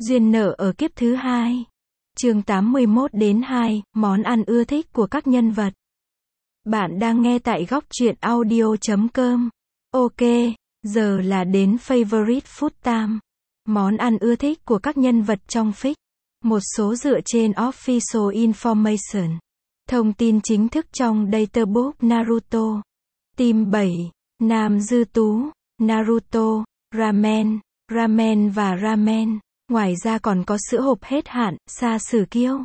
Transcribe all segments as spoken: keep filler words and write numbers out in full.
Duyên nợ ở kiếp thứ hai. Chương tám mươi mốt đến hai, món ăn ưa thích của các nhân vật. Bạn đang nghe tại góc truyện audio chấm com. Ok, giờ là đến favorite food time. Món ăn ưa thích của các nhân vật trong fic. Một số dựa trên official information. Thông tin chính thức trong Databook Naruto. Team bảy, Nam Dư Tú, Naruto, Ramen, Ramen và Ramen. Ngoài ra còn có sữa hộp hết hạn, Sa Sử Kiêu,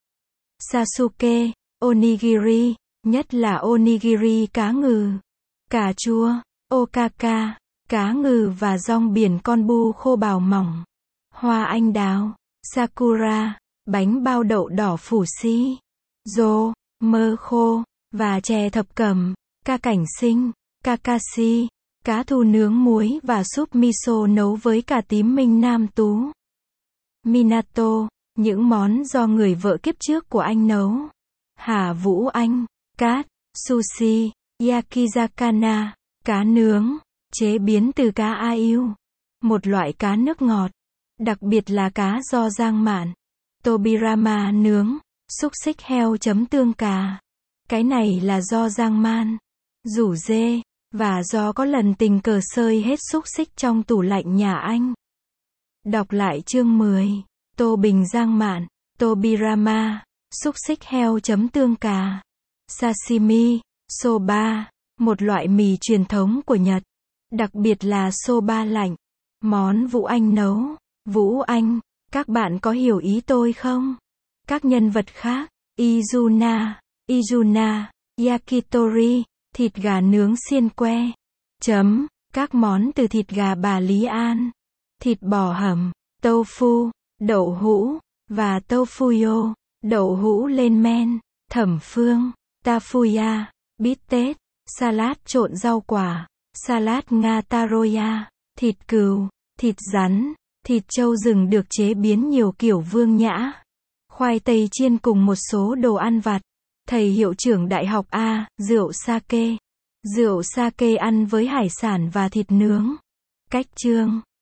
Sasuke, Onigiri, nhất là Onigiri cá ngừ, cà chua, Okaka, cá ngừ và rong biển con bu khô bào mỏng, hoa anh đào, Sakura, bánh bao đậu đỏ phủ si, Zo, mơ khô, và chè thập cẩm, ca cảnh sinh, Kakashi, cá thu nướng muối và súp miso nấu với cà tím minh nam tú. Minato, những món do người vợ kiếp trước của anh nấu. Hà Vũ Anh, cát, sushi, yakizakana, cá nướng, chế biến từ cá aiu, một loại cá nước ngọt, đặc biệt là cá do Giang Mạn. Tobirama nướng, xúc xích heo chấm tương cà. Cái này là do Giang Man rủ dê, và do có lần tình cờ sơi hết xúc xích trong tủ lạnh nhà anh. Đọc lại chương mười. Tô Bình Giang Mạn, Tobirama, xúc xích heo chấm tương cà. Sashimi, soba, một loại mì truyền thống của Nhật. Đặc biệt là soba lạnh. Món Vũ Anh nấu. Vũ Anh, các bạn có hiểu ý tôi không? Các nhân vật khác. Izuna, Izuna, Yakitori, thịt gà nướng xiên que. Chấm, các món từ thịt gà bà Lý An, thịt bò hầm, tofu, đậu hũ, và tofuyo, đậu hũ lên men, thẩm phương, tafuya, bít tết, salad trộn rau quả, salad Nga taroya, thịt cừu, thịt rắn, thịt trâu rừng được chế biến nhiều kiểu vương nhã, khoai tây chiên cùng một số đồ ăn vặt. Thầy hiệu trưởng đại học A, rượu sake. Rượu sake ăn với hải sản và thịt nướng. Cách chương